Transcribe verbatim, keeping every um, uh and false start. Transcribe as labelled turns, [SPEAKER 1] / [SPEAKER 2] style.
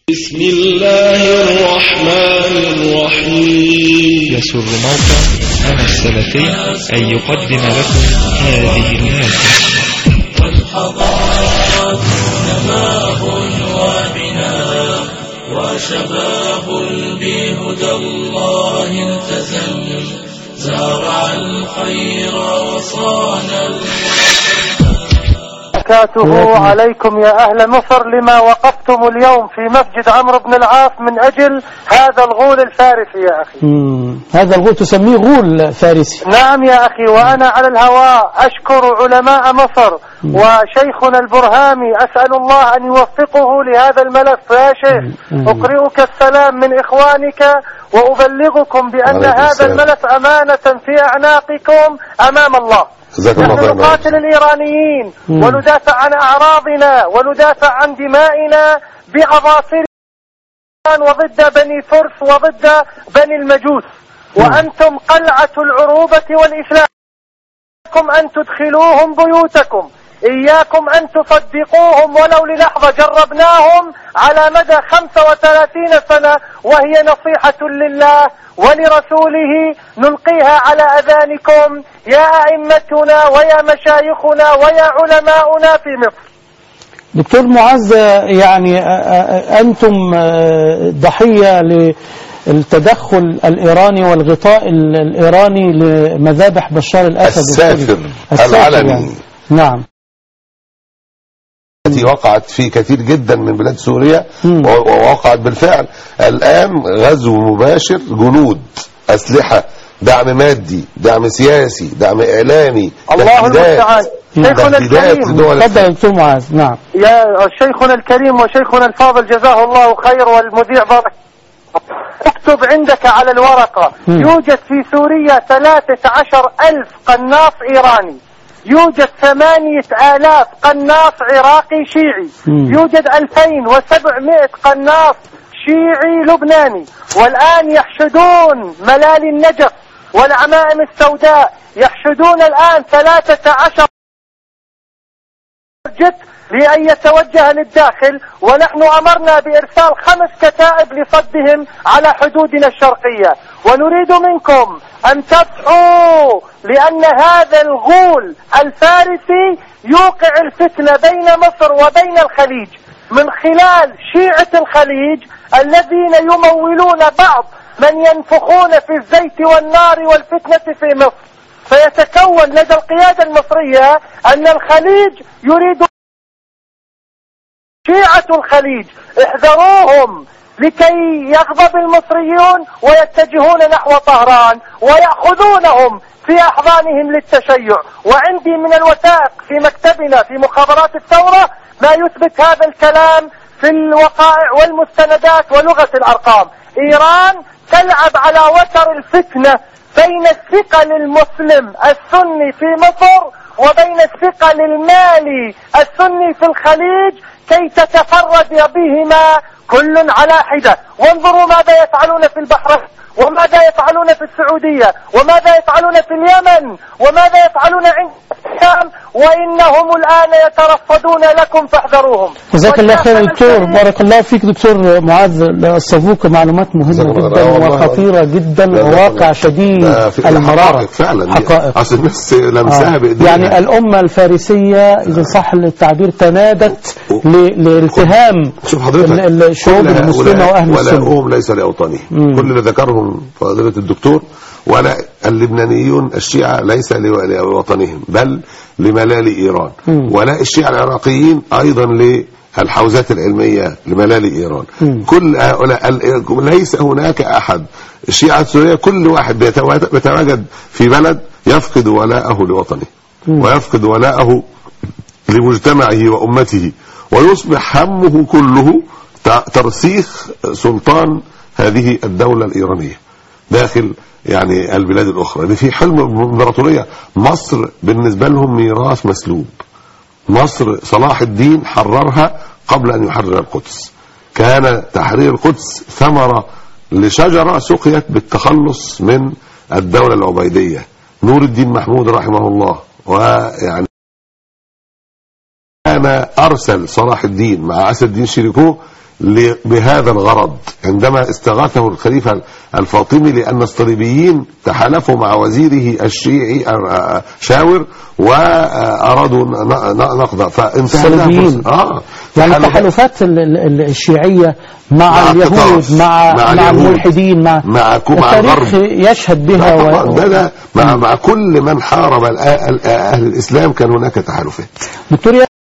[SPEAKER 1] بسم الله الرحمن الرحيم.
[SPEAKER 2] يسر موقع أنا السلفي أن يقدم لكم هذه المادة.
[SPEAKER 3] والحضارات نماء وبناء وشباب بهدى الله التزم، زارع الخير وصان
[SPEAKER 4] بركاته عليكم يا أهل مصر لما وقفتم اليوم في مسجد عمرو بن العاص من أجل هذا الغول الفارسي يا أخي.
[SPEAKER 5] مم. هذا الغول تسميه غول فارسي؟
[SPEAKER 4] نعم يا أخي، وأنا على الهواء أشكر علماء مصر مم. وشيخنا البرهامي، أسأل الله أن يوفقه لهذا الملف. يا شيخ مم. أقرئك السلام من إخوانك وأبلغكم بأن هذا السلام. الملف أمانة في أعناقكم أمام الله. نحن نقاتل الإيرانيين مم. وندافع عن أعراضنا وندافع عن دمائنا بعباطيل وضد بني فرس وضد بني المجوس، وأنتم قلعة العروبة والإسلام. إياكم أن تدخلوهم بيوتكم، إياكم أن تصدقوهم ولو للحظة. جربناهم على مدى خمسة وثلاثين سنة وهي نصيحة لله ولرسوله نلقيها على أذانكم يا أئمتنا ويا مشايخنا ويا علماؤنا في مصر.
[SPEAKER 5] دكتور معز، يعني أنتم ضحية للتدخل الإيراني والغطاء الإيراني لمذابح بشار الأسد
[SPEAKER 6] السافر العلني يعني.
[SPEAKER 5] نعم،
[SPEAKER 6] التي وقعت في كثير جدا من بلاد سوريا ووقعت بالفعل. الآن غزو مباشر، جنود، أسلحة، دعم مادي، دعم سياسي، دعم إعلامي،
[SPEAKER 4] الله المستعان. شيخنا الكريم،
[SPEAKER 5] تفضل دكتور معاذ. نعم
[SPEAKER 4] يا شيخنا الكريم وشيخنا الفاضل جزاه الله خير، والمذيع بارك. اكتب عندك على الورقة م. يوجد في سوريا ثلاثة عشر ألف قناص إيراني، يوجد ثمانية آلاف قناص عراقي شيعي، م. يوجد ألفين وسبعمائة قناص شيعي لبناني، والآن يحشدون ملالي النجف والعمائم السوداء، يحشدون الآن ثلاثة عشر جت لأن يتوجه للداخل، ونحن أمرنا بإرسال خمس كتائب لصدهم على حدودنا الشرقية. ونريد منكم أن تدعوا، لأن هذا الغول الفارسي يوقع الفتنة بين مصر وبين الخليج من خلال شيعة الخليج الذين يمولون بعض من ينفخون في الزيت والنار والفتنة في مصر. فيتكون لدى القيادة المصرية أن الخليج يريد شيعة الخليج، احذروهم لكي يغضب المصريون ويتجهون نحو طهران ويأخذونهم في أحضانهم للتشيع. وعندي من الوثائق في مكتبنا في مخابرات الثورة ما يثبت هذا الكلام في الوقائع والمستندات ولغة الأرقام. إيران تلعب على وتر الفتنة بين الثقل المسلم السني في مصر وبين الثقل المالي السني في الخليج كي تتفرد بهما كل على حدة. وانظروا ماذا يفعلون في البحرين، وماذا يفعلون في السعودية، وماذا يفعلون في اليمن، وماذا يفعلون عند الشام، وإنهم الآن يترصدون لكم فاحذروهم.
[SPEAKER 5] جزاك الله خير دكتور، بارك الله فيك دكتور معاذ. الصفوك معلومات مهمة جدا وخطيرة جدا وواقع شديد المرارة،
[SPEAKER 6] فعلا
[SPEAKER 5] حقائق.
[SPEAKER 6] أصل الناس لمسها بإيديها.
[SPEAKER 5] يعني الأمة الفارسية إذا صح التعبير تنادت لالتهام الشعوب المسلمة وأهل السنة.
[SPEAKER 6] ولا هم ليس لأوطانهم، كل اللي ذكرهم فضيلة الدكتور. ولا اللبنانيون الشيعة ليس لوطنهم بل لملالي إيران، م. ولا الشيعة العراقيين أيضا للحوزات العلمية لملالي إيران. م. كل هؤلاء ليس هناك أحد. الشيعة السورية كل واحد بيتواجد في بلد يفقد ولاءه لوطنه، م. ويفقد ولاءه لمجتمعه وأمته، ويصبح همه كله ترسيخ سلطان هذه الدولة الإيرانية داخل يعني البلاد الأخرى. دي في حلم امبراطورية. مصر بالنسبة لهم ميراث مسلوب. مصر صلاح الدين حررها قبل أن يحرر القدس. كان تحرير القدس ثمرة لشجرة سقيت بالتخلص من الدولة العبيدية. نور الدين محمود رحمه الله ويعني كان أرسل صلاح الدين مع أسد الدين شيركوه بهذا الغرض عندما استغاثه الخليفة الفاطمي، لأن الصليبيين تحالفوا مع وزيره الشيعي شاور وأرادوا نقض فانتهى.
[SPEAKER 5] آه يعني التحالفات الشيعية مع, مع اليهود مع مع, مع الملحدين مع,
[SPEAKER 6] مع
[SPEAKER 5] التاريخ يشهد بها
[SPEAKER 6] و... ده ده مع, مع كل من حارب أهل الإسلام كان هناك تحالفات.
[SPEAKER 5] دكتور